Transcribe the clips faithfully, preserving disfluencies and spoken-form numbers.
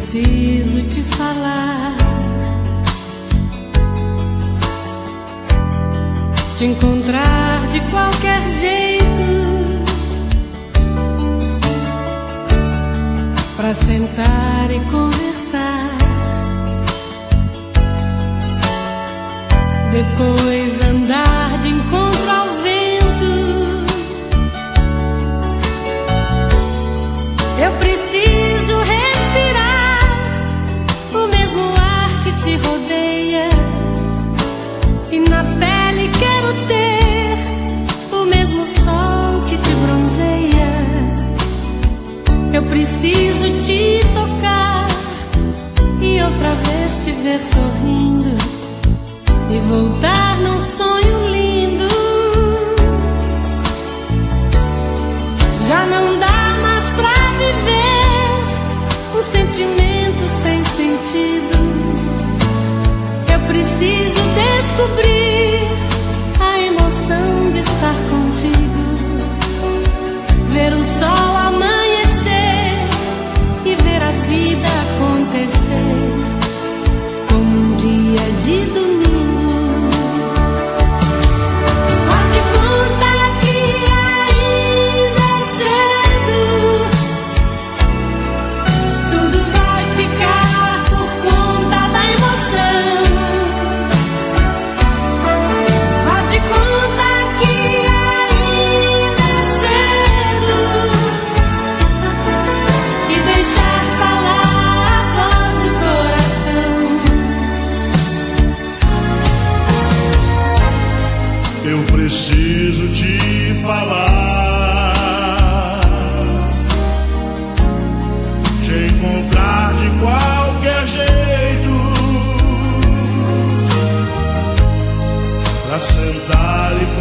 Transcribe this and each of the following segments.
preciso te falar, te encontrar de qualquer jeito, pra sentar e conversar, depois andar de encontro ao vento. Eu preciso respirar o mesmo ar que te rodeia, e na pele quero ter o mesmo sol que te bronzeia. Eu preciso te tocar e outra vez te ver sorrindo e voltar num sonho lindo. Já não dá mais pra viver um sentimento sem sentido. Eu preciso descobrir a emoção de estar contigo, ver o sol amanhecer e ver a vida acontecer como um dia de domingo. Eu preciso te falar, te encontrar de qualquer jeito, pra sentar e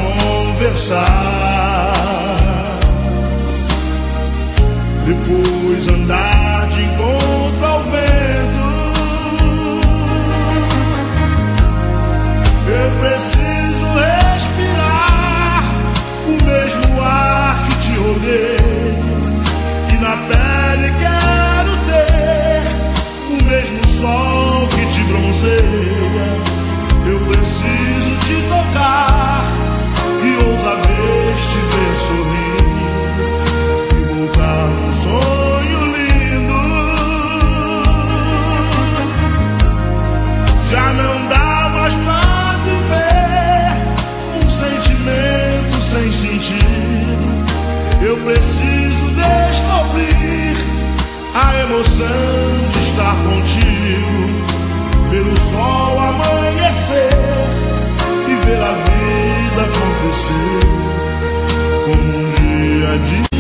conversar, depois andar de encontro ao vento. Eu preciso respirar o mesmo ar que te rodeia, e na pele quero ter o mesmo sol que te bronzeia. Eu preciso te tocar e outra vez te ver sorrir e voltar num sonho lindo. Já não dá mais pra viver um sentimento sem sentido. Eu preciso descobrir a emoção de estar contigo, ver o sol amanhecer e ver a vida acontecer como um dia de